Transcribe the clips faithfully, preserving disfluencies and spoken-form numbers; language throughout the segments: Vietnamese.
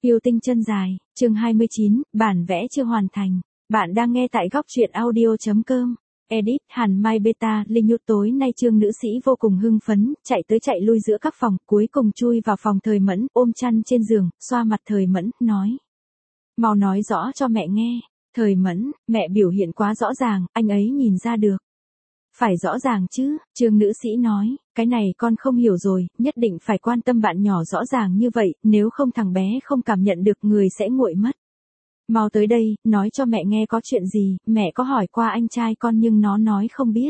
Yêu tinh chân dài, chương hai mươi chín, bản vẽ chưa hoàn thành. Bạn đang nghe tại góc truyện audio chấm com. Edit, Hàn Mai Beta, Linh Nhút tối nay Trương nữ sĩ vô cùng hưng phấn, chạy tới chạy lui giữa các phòng, cuối cùng chui vào phòng Thời Mẫn, ôm chăn trên giường, xoa mặt Thời Mẫn, nói. Mau nói rõ cho mẹ nghe. Thời Mẫn, mẹ biểu hiện quá rõ ràng, anh ấy nhìn ra được. Phải rõ ràng chứ, Trương nữ sĩ nói, cái này con không hiểu rồi, nhất định phải quan tâm bạn nhỏ rõ ràng như vậy, nếu không thằng bé không cảm nhận được người sẽ nguội mất. Mau tới đây, nói cho mẹ nghe có chuyện gì, mẹ có hỏi qua anh trai con nhưng nó nói không biết.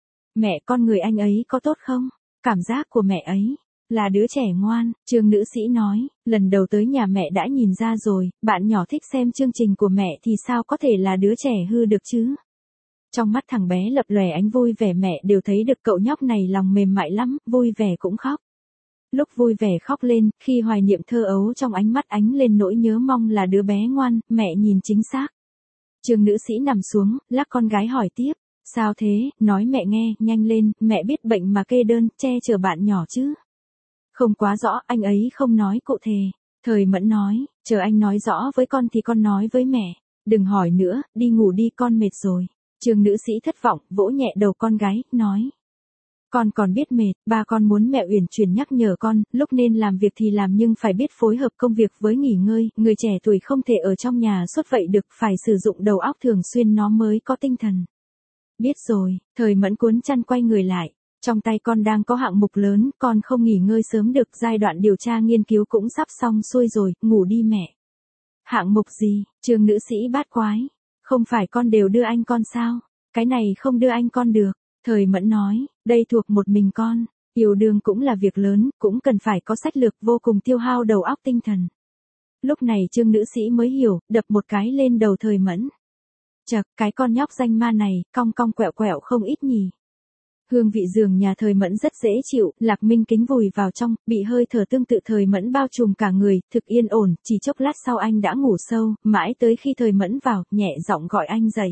Mẹ con người anh ấy có tốt không? Cảm giác của mẹ ấy là đứa trẻ ngoan, Trương nữ sĩ nói, lần đầu tới nhà mẹ đã nhìn ra rồi, bạn nhỏ thích xem chương trình của mẹ thì sao có thể là đứa trẻ hư được chứ? Trong mắt thằng bé lập lòe ánh vui vẻ, mẹ đều thấy được cậu nhóc này lòng mềm mại lắm, vui vẻ cũng khóc. Lúc vui vẻ khóc lên, khi hoài niệm thơ ấu trong ánh mắt ánh lên nỗi nhớ mong là đứa bé ngoan, mẹ nhìn chính xác. Trương nữ sĩ nằm xuống, lắc con gái hỏi tiếp, sao thế, nói mẹ nghe, nhanh lên, mẹ biết bệnh mà kê đơn, che chở bạn nhỏ chứ. Không quá rõ, anh ấy không nói cụ thể. Thời Mẫn nói, chờ anh nói rõ với con thì con nói với mẹ. Đừng hỏi nữa, đi ngủ đi, con mệt rồi. Trương nữ sĩ thất vọng, vỗ nhẹ đầu con gái, nói. Con còn biết mệt, ba con muốn mẹ uyển chuyển nhắc nhở con, lúc nên làm việc thì làm nhưng phải biết phối hợp công việc với nghỉ ngơi, người trẻ tuổi không thể ở trong nhà suốt vậy được, phải sử dụng đầu óc thường xuyên nó mới có tinh thần. Biết rồi, Thời Mẫn cuốn chăn quay người lại, trong tay con đang có hạng mục lớn, con không nghỉ ngơi sớm được, giai đoạn điều tra nghiên cứu cũng sắp xong xuôi rồi, ngủ đi mẹ. Hạng mục gì, Trương nữ sĩ bát quái. Không phải con đều đưa anh con sao? Cái này không đưa anh con được. Thời Mẫn nói, đây thuộc một mình con. Yêu đương cũng là việc lớn, cũng cần phải có sách lược, vô cùng tiêu hao đầu óc tinh thần. Lúc này Trương nữ sĩ mới hiểu, đập một cái lên đầu Thời Mẫn. Chậc, cái con nhóc danh ma này, cong cong quẹo quẹo không ít nhỉ. Hương vị giường nhà Thời Mẫn rất dễ chịu, Lạc Minh Kính vùi vào trong, bị hơi thở tương tự Thời Mẫn bao trùm cả người, thực yên ổn, chỉ chốc lát sau anh đã ngủ sâu, mãi tới khi Thời Mẫn vào, nhẹ giọng gọi anh dậy.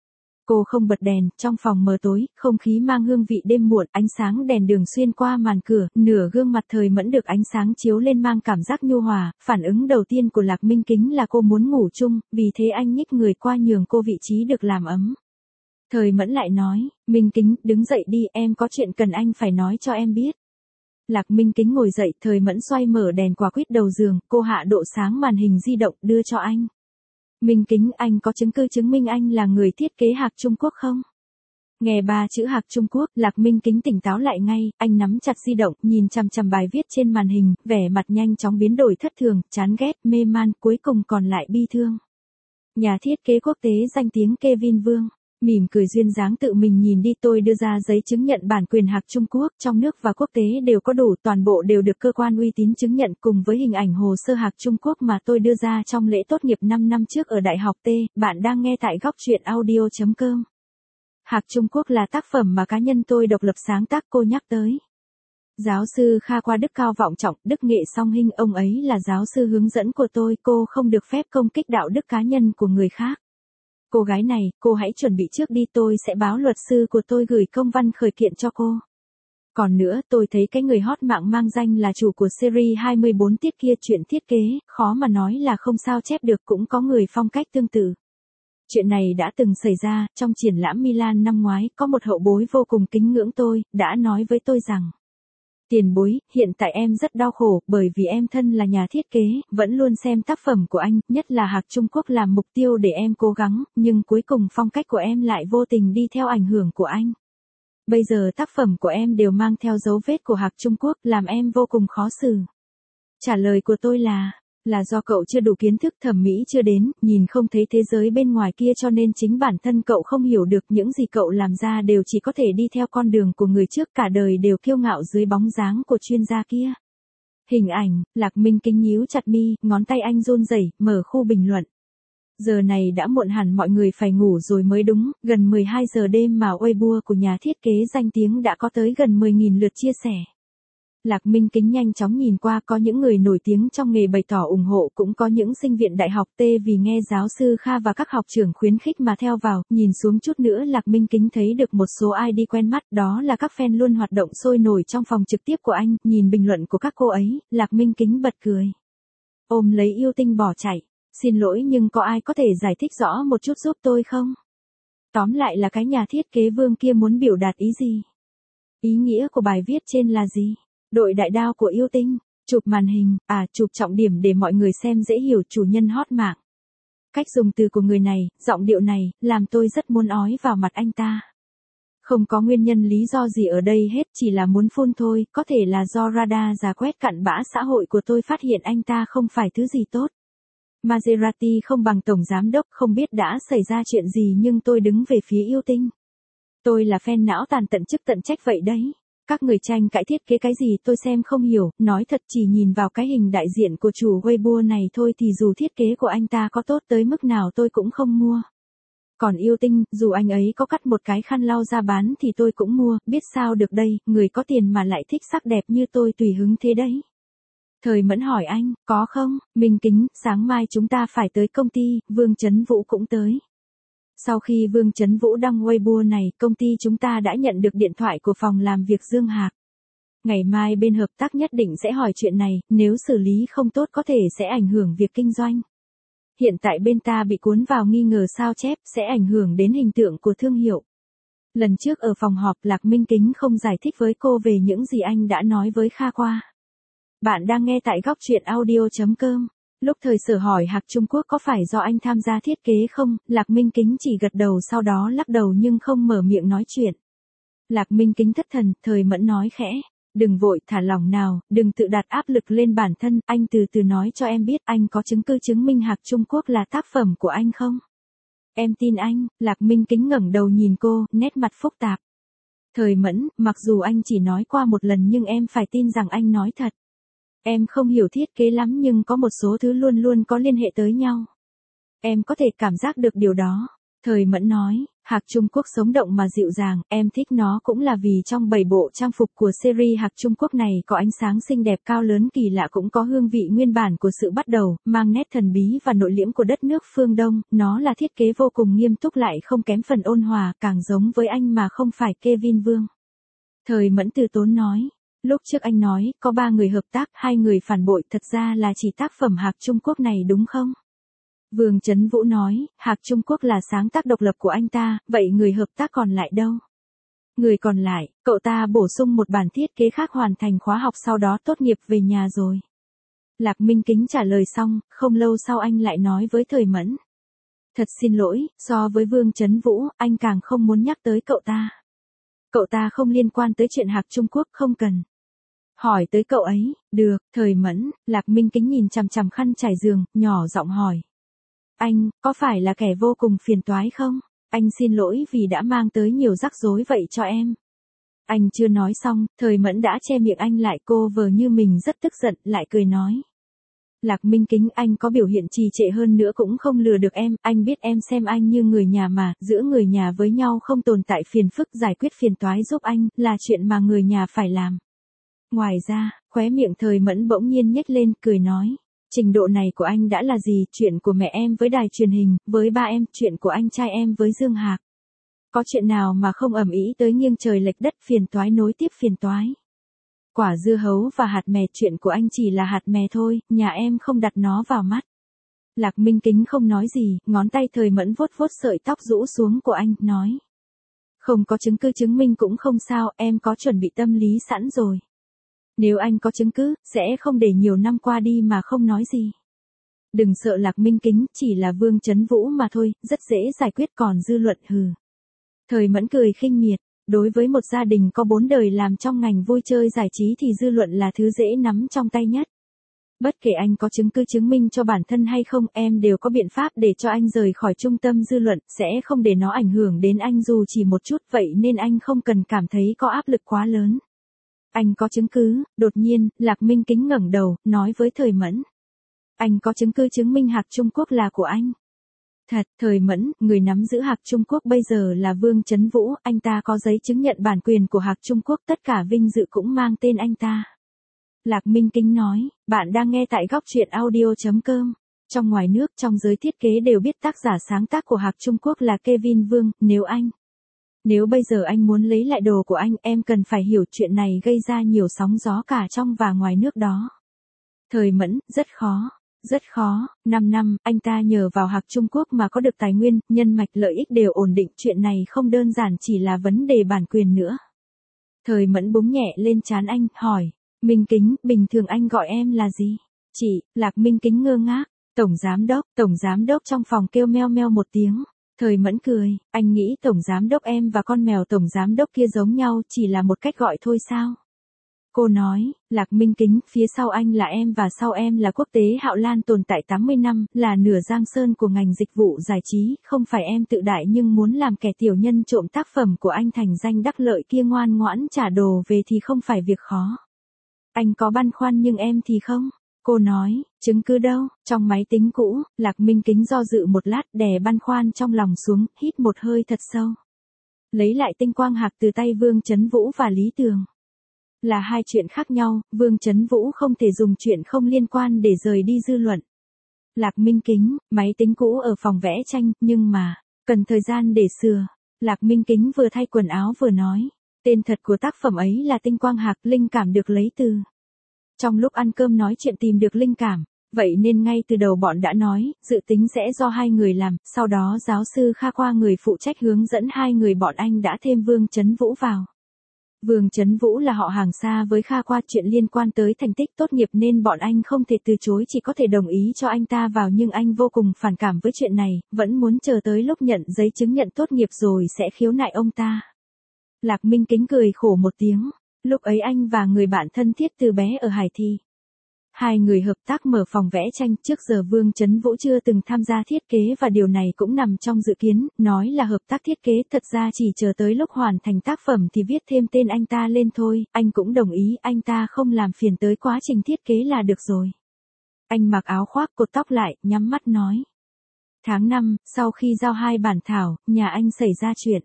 Cô không bật đèn, trong phòng mờ tối, không khí mang hương vị đêm muộn, ánh sáng đèn đường xuyên qua màn cửa, nửa gương mặt Thời Mẫn được ánh sáng chiếu lên mang cảm giác nhu hòa, phản ứng đầu tiên của Lạc Minh Kính là cô muốn ngủ chung, vì thế anh nhích người qua nhường cô vị trí được làm ấm. Thời Mẫn lại nói, Minh Kính, đứng dậy đi, em có chuyện cần anh phải nói cho em biết. Lạc Minh Kính ngồi dậy, Thời Mẫn xoay mở đèn quả quýt đầu giường, cô hạ độ sáng màn hình di động, đưa cho anh. Minh Kính, anh có chứng cứ chứng minh anh là người thiết kế hạc Trung Quốc không? Nghe ba chữ hạc Trung Quốc, Lạc Minh Kính tỉnh táo lại ngay, anh nắm chặt di động, nhìn chằm chằm bài viết trên màn hình, vẻ mặt nhanh chóng biến đổi thất thường, chán ghét, mê man, cuối cùng còn lại bi thương. Nhà thiết kế quốc tế danh tiếng Kevin Vương. Mỉm cười duyên dáng tự mình nhìn đi, tôi đưa ra giấy chứng nhận bản quyền hạc Trung Quốc, trong nước và quốc tế đều có đủ, toàn bộ đều được cơ quan uy tín chứng nhận, cùng với hình ảnh hồ sơ hạc Trung Quốc mà tôi đưa ra trong lễ tốt nghiệp năm năm trước ở Đại học T, bạn đang nghe tại góc truyện audio chấm com. Hạc Trung Quốc là tác phẩm mà cá nhân tôi độc lập sáng tác, cô nhắc tới. Giáo sư Kha Qua đức cao vọng trọng, đức nghệ song hình, ông ấy là giáo sư hướng dẫn của tôi, cô không được phép công kích đạo đức cá nhân của người khác. Cô gái này, cô hãy chuẩn bị trước đi, tôi sẽ báo luật sư của tôi gửi công văn khởi kiện cho cô. Còn nữa, tôi thấy cái người hot mạng mang danh là chủ của series hai mươi bốn tiết kia, chuyện thiết kế, khó mà nói là không sao chép được, cũng có người phong cách tương tự. Chuyện này đã từng xảy ra, trong triển lãm Milan năm ngoái, có một hậu bối vô cùng kính ngưỡng tôi, đã nói với tôi rằng. Tiền bối, hiện tại em rất đau khổ, bởi vì em thân là nhà thiết kế, vẫn luôn xem tác phẩm của anh, nhất là hạc Trung Quốc làm mục tiêu để em cố gắng, nhưng cuối cùng phong cách của em lại vô tình đi theo ảnh hưởng của anh. Bây giờ tác phẩm của em đều mang theo dấu vết của hạc Trung Quốc, làm em vô cùng khó xử. Trả lời của tôi là, là do cậu chưa đủ kiến thức, thẩm mỹ chưa đến, nhìn không thấy thế giới bên ngoài kia, cho nên chính bản thân cậu không hiểu được những gì cậu làm ra đều chỉ có thể đi theo con đường của người trước, cả đời đều kiêu ngạo dưới bóng dáng của chuyên gia kia. Hình ảnh, Lạc Minh Kính nhíu chặt mi, ngón tay anh run rẩy, mở khu bình luận. Giờ này đã muộn hẳn, mọi người phải ngủ rồi mới đúng, gần mười hai giờ đêm mà Weibo của nhà thiết kế danh tiếng đã có tới gần mười nghìn lượt chia sẻ. Lạc Minh Kính nhanh chóng nhìn qua, có những người nổi tiếng trong nghề bày tỏ ủng hộ, cũng có những sinh viên đại học T vì nghe giáo sư Kha và các học trưởng khuyến khích mà theo vào, nhìn xuống chút nữa Lạc Minh Kính thấy được một số i đê quen mắt, đó là các fan luôn hoạt động sôi nổi trong phòng trực tiếp của anh, nhìn bình luận của các cô ấy, Lạc Minh Kính bật cười. ôm lấy yêu tinh bỏ chạy. Xin lỗi nhưng có ai có thể giải thích rõ một chút giúp tôi không? Tóm lại là cái nhà thiết kế Vương kia muốn biểu đạt ý gì? Ý nghĩa của bài viết trên là gì? Đội đại đao của yêu tinh, chụp màn hình, à chụp trọng điểm để mọi người xem dễ hiểu, chủ nhân hot mạng. Cách dùng từ của người này, giọng điệu này, làm tôi rất muốn ói vào mặt anh ta. Không có nguyên nhân lý do gì ở đây hết, chỉ là muốn phun thôi, có thể là do radar rà quét cặn bã xã hội của tôi phát hiện anh ta không phải thứ gì tốt. Maserati không bằng tổng giám đốc, không biết đã xảy ra chuyện gì nhưng tôi đứng về phía yêu tinh. Tôi là fan não tàn tận chức tận trách vậy đấy. Các người tranh cãi thiết kế cái gì tôi xem không hiểu, nói thật chỉ nhìn vào cái hình đại diện của chủ Weibo này thôi thì dù thiết kế của anh ta có tốt tới mức nào tôi cũng không mua. Còn yêu tinh, dù anh ấy có cắt một cái khăn lau ra bán thì tôi cũng mua, biết sao được đây, người có tiền mà lại thích sắc đẹp như tôi tùy hứng thế đấy. Thời Mẫn hỏi anh, có không? Minh Kính, sáng mai chúng ta phải tới công ty, Vương Chấn Vũ cũng tới. Sau khi Vương Chấn Vũ đăng Weibo này, công ty chúng ta đã nhận được điện thoại của phòng làm việc Dương Hạc. Ngày mai bên hợp tác nhất định sẽ hỏi chuyện này, nếu xử lý không tốt có thể sẽ ảnh hưởng việc kinh doanh. Hiện tại bên ta bị cuốn vào nghi ngờ sao chép sẽ ảnh hưởng đến hình tượng của thương hiệu. Lần trước ở phòng họp Lạc Minh Kính không giải thích với cô về những gì anh đã nói với Kha qua. Bạn đang nghe tại góc truyện audio chấm com. Lúc Thời Sở hỏi Hạc Trung Quốc có phải do anh tham gia thiết kế không, Lạc Minh Kính chỉ gật đầu sau đó lắc đầu nhưng không mở miệng nói chuyện. Lạc Minh Kính thất thần, Thời Mẫn nói khẽ, đừng vội, thả lỏng nào, đừng tự đặt áp lực lên bản thân, anh từ từ nói cho em biết anh có chứng cứ chứng minh Hạc Trung Quốc là tác phẩm của anh không? Em tin anh, Lạc Minh Kính ngẩng đầu nhìn cô, nét mặt phức tạp. Thời Mẫn, mặc dù anh chỉ nói qua một lần nhưng em phải tin rằng anh nói thật. Em không hiểu thiết kế lắm nhưng có một số thứ luôn luôn có liên hệ tới nhau. Em có thể cảm giác được điều đó. Thời Mẫn nói, Hạc Trung Quốc sống động mà dịu dàng, em thích nó cũng là vì trong bảy bộ trang phục của series Hạc Trung Quốc này có ánh sáng xinh đẹp cao lớn kỳ lạ cũng có hương vị nguyên bản của sự bắt đầu, mang nét thần bí và nội liễm của đất nước phương Đông, nó là thiết kế vô cùng nghiêm túc lại không kém phần ôn hòa, càng giống với anh mà không phải Kevin Vương. Thời Mẫn từ tốn nói. Lúc trước anh nói, có ba người hợp tác, hai người phản bội, thật ra là chỉ tác phẩm Hạc Trung Quốc này đúng không? Vương Chấn Vũ nói, Hạc Trung Quốc là sáng tác độc lập của anh ta, vậy người hợp tác còn lại đâu? Người còn lại, cậu ta bổ sung một bản thiết kế khác hoàn thành khóa học sau đó tốt nghiệp về nhà rồi. Lạc Minh Kính trả lời xong, không lâu sau anh lại nói với Thời Mẫn. Thật xin lỗi, so với Vương Chấn Vũ, anh càng không muốn nhắc tới cậu ta. Cậu ta không liên quan tới chuyện Hạc Trung Quốc, không cần. Hỏi tới cậu ấy, được, Thời Mẫn, Lạc Minh Kính nhìn chằm chằm khăn trải giường, nhỏ giọng hỏi. Anh, có phải là kẻ vô cùng phiền toái không? Anh xin lỗi vì đã mang tới nhiều rắc rối vậy cho em. Anh chưa nói xong, Thời Mẫn đã che miệng anh lại, cô vờ như mình rất tức giận, lại cười nói. Lạc Minh Kính, anh có biểu hiện trì trệ hơn nữa cũng không lừa được em, anh biết em xem anh như người nhà mà, giữa người nhà với nhau không tồn tại phiền phức, giải quyết phiền toái giúp anh, là chuyện mà người nhà phải làm. Ngoài ra, khóe miệng Thời Mẫn bỗng nhiên nhếch lên, cười nói. Trình độ này của anh đã là gì, chuyện của mẹ em với đài truyền hình, với ba em, chuyện của anh trai em với Dương Hạc. Có chuyện nào mà không ầm ĩ tới nghiêng trời lệch đất, phiền toái nối tiếp phiền toái. Quả dưa hấu và hạt mè, chuyện của anh chỉ là hạt mè thôi, nhà em không đặt nó vào mắt. Lạc Minh Kính không nói gì, ngón tay Thời Mẫn vuốt vuốt sợi tóc rũ xuống của anh, nói. Không có chứng cứ chứng minh cũng không sao, em có chuẩn bị tâm lý sẵn rồi. Nếu anh có chứng cứ, sẽ không để nhiều năm qua đi mà không nói gì. Đừng sợ Lạc Minh Kính, chỉ là Vương Chấn Vũ mà thôi, rất dễ giải quyết, còn dư luận hừ. Thời Mẫn cười khinh miệt, đối với một gia đình có bốn đời làm trong ngành vui chơi giải trí thì dư luận là thứ dễ nắm trong tay nhất. Bất kể anh có chứng cứ chứng minh cho bản thân hay không, em đều có biện pháp để cho anh rời khỏi trung tâm dư luận, sẽ không để nó ảnh hưởng đến anh dù chỉ một chút, vậy nên anh không cần cảm thấy có áp lực quá lớn. Anh có chứng cứ, đột nhiên, Lạc Minh Kính ngẩng đầu, nói với Thời Mẫn. Anh có chứng cứ chứng minh Hạc Trung Quốc là của anh. Thật, Thời Mẫn, người nắm giữ Hạc Trung Quốc bây giờ là Vương Chấn Vũ, anh ta có giấy chứng nhận bản quyền của Hạc Trung Quốc, tất cả vinh dự cũng mang tên anh ta. Lạc Minh Kính nói, bạn đang nghe tại góc truyện audio chấm com. Trong ngoài nước, trong giới thiết kế đều biết tác giả sáng tác của Hạc Trung Quốc là Kevin Vương, nếu anh... Nếu bây giờ anh muốn lấy lại đồ của anh, em cần phải hiểu chuyện này gây ra nhiều sóng gió cả trong và ngoài nước đó. Thời Mẫn, rất khó. Rất khó, năm năm, anh ta nhờ vào Hạc Trung Quốc mà có được tài nguyên, nhân mạch lợi ích đều ổn định, chuyện này không đơn giản chỉ là vấn đề bản quyền nữa. Thời Mẫn búng nhẹ lên trán anh, hỏi, Minh Kính, bình thường anh gọi em là gì? Chị, Lạc Minh Kính ngơ ngác, Tổng Giám Đốc, Tổng Giám Đốc trong phòng kêu meo meo một tiếng. Thời Mẫn cười, anh nghĩ Tổng Giám Đốc em và con mèo Tổng Giám Đốc kia giống nhau chỉ là một cách gọi thôi sao? Cô nói, Lạc Minh Kính, phía sau anh là em và sau em là Quốc tế Hạo Lan tồn tại tám mươi năm, là nửa giang sơn của ngành dịch vụ giải trí, không phải em tự đại nhưng muốn làm kẻ tiểu nhân trộm tác phẩm của anh thành danh đắc lợi kia ngoan ngoãn trả đồ về thì không phải việc khó. Anh có băn khoăn nhưng em thì không. Cô nói, chứng cứ đâu, trong máy tính cũ, Lạc Minh Kính do dự một lát đè băn khoăn trong lòng xuống, hít một hơi thật sâu. Lấy lại tinh quang hạc từ tay Vương Chấn Vũ và Lý Tường. Là hai chuyện khác nhau, Vương Chấn Vũ không thể dùng chuyện không liên quan để rời đi dư luận. Lạc Minh Kính, máy tính cũ ở phòng vẽ tranh, nhưng mà, cần thời gian để sửa. Lạc Minh Kính vừa thay quần áo vừa nói, tên thật của tác phẩm ấy là Tinh Quang Hạc, linh cảm được lấy từ. Trong lúc ăn cơm nói chuyện tìm được linh cảm, vậy nên ngay từ đầu bọn đã nói, dự tính sẽ do hai người làm, sau đó giáo sư Kha Khoa người phụ trách hướng dẫn hai người bọn anh đã thêm Vương Chấn Vũ vào. Vương Chấn Vũ là họ hàng xa với Kha Khoa, chuyện liên quan tới thành tích tốt nghiệp nên bọn anh không thể từ chối, chỉ có thể đồng ý cho anh ta vào, nhưng anh vô cùng phản cảm với chuyện này, vẫn muốn chờ tới lúc nhận giấy chứng nhận tốt nghiệp rồi sẽ khiếu nại ông ta. Lạc Minh Kính cười khổ một tiếng, lúc ấy anh và người bạn thân thiết từ bé ở Hải Thị. Hai người hợp tác mở phòng vẽ tranh, trước giờ Vương Chấn Vũ chưa từng tham gia thiết kế và điều này cũng nằm trong dự kiến, nói là hợp tác thiết kế, thật ra chỉ chờ tới lúc hoàn thành tác phẩm thì viết thêm tên anh ta lên thôi, anh cũng đồng ý, anh ta không làm phiền tới quá trình thiết kế là được rồi. Anh mặc áo khoác cột tóc lại, nhắm mắt nói. Tháng năm, sau khi giao hai bản thảo, nhà anh xảy ra chuyện.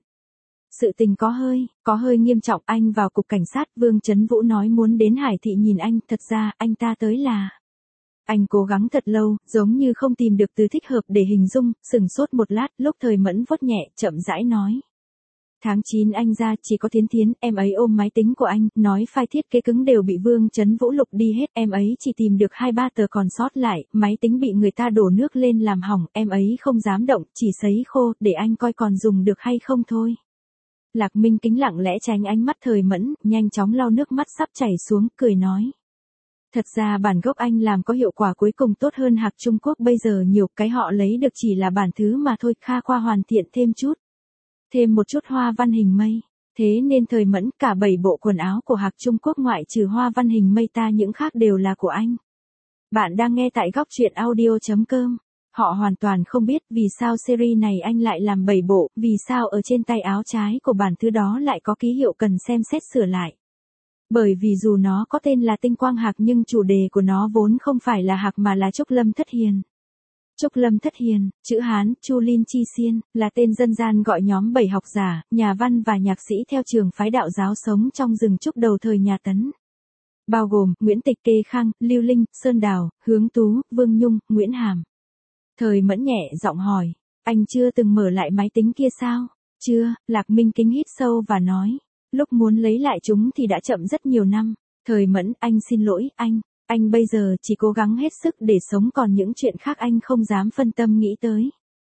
Sự tình có hơi, có hơi nghiêm trọng, anh vào cục cảnh sát, Vương Chấn Vũ nói muốn đến Hải Thị nhìn anh, thật ra, anh ta tới là. Anh cố gắng thật lâu, giống như không tìm được từ thích hợp để hình dung, sừng sốt một lát, lúc Thời Mẫn vuốt nhẹ, chậm rãi nói. Tháng chín anh ra, chỉ có Thiến Thiến, em ấy ôm máy tính của anh, nói file thiết kế cứng đều bị Vương Chấn Vũ lục đi hết, em ấy chỉ tìm được hai ba tờ còn sót lại, máy tính bị người ta đổ nước lên làm hỏng, em ấy không dám động, chỉ sấy khô, để anh coi còn dùng được hay không thôi. Lạc Minh Kính lặng lẽ tránh ánh mắt Thời Mẫn, nhanh chóng lau nước mắt sắp chảy xuống, cười nói. Thật ra bản gốc anh làm có hiệu quả cuối cùng tốt hơn Hạc Trung Quốc bây giờ nhiều, cái họ lấy được chỉ là bản thứ mà thôi, Kha Khoa hoàn thiện thêm chút. Thêm một chút hoa văn hình mây. Thế nên Thời Mẫn, cả bảy bộ quần áo của Hạc Trung Quốc ngoại trừ hoa văn hình mây ta những khác đều là của anh. Bạn đang nghe tại góc truyện audio chấm com. Họ hoàn toàn không biết vì sao series này anh lại làm bảy bộ, vì sao ở trên tay áo trái của bản thứ đó lại có ký hiệu cần xem xét sửa lại. Bởi vì dù nó có tên là Tinh Quang Hạc nhưng chủ đề của nó vốn không phải là Hạc mà là Trúc Lâm Thất Hiền. Trúc Lâm Thất Hiền, chữ Hán, Chu Linh Chi Xiên, là tên dân gian gọi nhóm bảy học giả, nhà văn và nhạc sĩ theo trường phái đạo giáo sống trong rừng trúc đầu thời nhà Tấn. Bao gồm, Nguyễn Tịch, Kê Khang, Lưu Linh, Sơn Đào, Hướng Tú, Vương Nhung, Nguyễn Hàm. Thời Mẫn nhẹ giọng hỏi, anh chưa từng mở lại máy tính kia sao? Chưa, Lạc Minh Kính hít sâu và nói, lúc muốn lấy lại chúng thì đã chậm rất nhiều năm. Thời Mẫn, anh xin lỗi, anh, anh bây giờ chỉ cố gắng hết sức để sống, còn những chuyện khác anh không dám phân tâm nghĩ tới.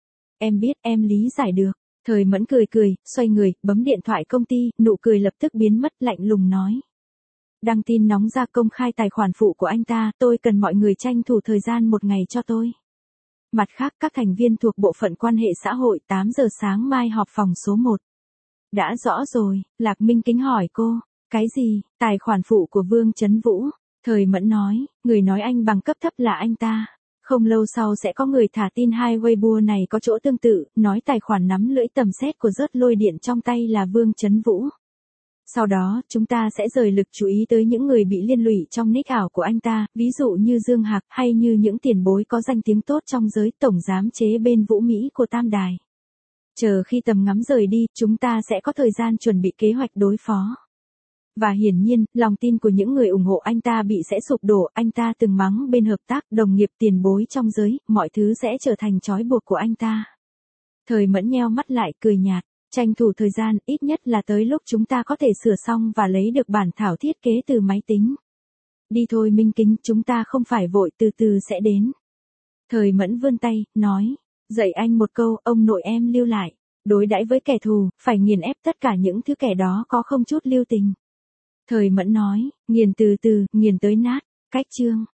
Em biết, em lý giải được. Thời Mẫn cười cười, xoay người, bấm điện thoại công ty, nụ cười lập tức biến mất, lạnh lùng nói. Đăng tin nóng ra công khai tài khoản phụ của anh ta, tôi cần mọi người tranh thủ thời gian một ngày cho tôi. Mặt khác, các thành viên thuộc bộ phận quan hệ xã hội tám giờ sáng mai họp phòng số một. Đã rõ rồi, Lạc Minh Kính hỏi cô, cái gì, tài khoản phụ của Vương Chấn Vũ? Thời Mẫn nói, người nói anh bằng cấp thấp là anh ta. Không lâu sau sẽ có người thả tin hai Weibo này có chỗ tương tự, nói tài khoản nắm lưỡi tầm xét của rớt lôi điện trong tay là Vương Chấn Vũ. Sau đó, chúng ta sẽ rời lực chú ý tới những người bị liên lụy trong nick ảo của anh ta, ví dụ như Dương Hạc, hay như những tiền bối có danh tiếng tốt trong giới tổng giám chế bên Vũ Mỹ của Tam Đài. Chờ khi tầm ngắm rời đi, chúng ta sẽ có thời gian chuẩn bị kế hoạch đối phó. Và hiển nhiên, lòng tin của những người ủng hộ anh ta bị sẽ sụp đổ, anh ta từng mắng bên hợp tác, đồng nghiệp, tiền bối trong giới, mọi thứ sẽ trở thành trói buộc của anh ta. Thời Mẫn nheo mắt lại, cười nhạt. Tranh thủ thời gian, ít nhất là tới lúc chúng ta có thể sửa xong và lấy được bản thảo thiết kế từ máy tính. Đi thôi Minh Kính, chúng ta không phải vội, từ từ sẽ đến. Thời Mẫn vươn tay, nói, dạy anh một câu, ông nội em lưu lại. Đối đãi với kẻ thù, phải nghiền ép tất cả những thứ kẻ đó có không chút lưu tình. Thời Mẫn nói, nghiền từ từ, nghiền tới nát. Cách chương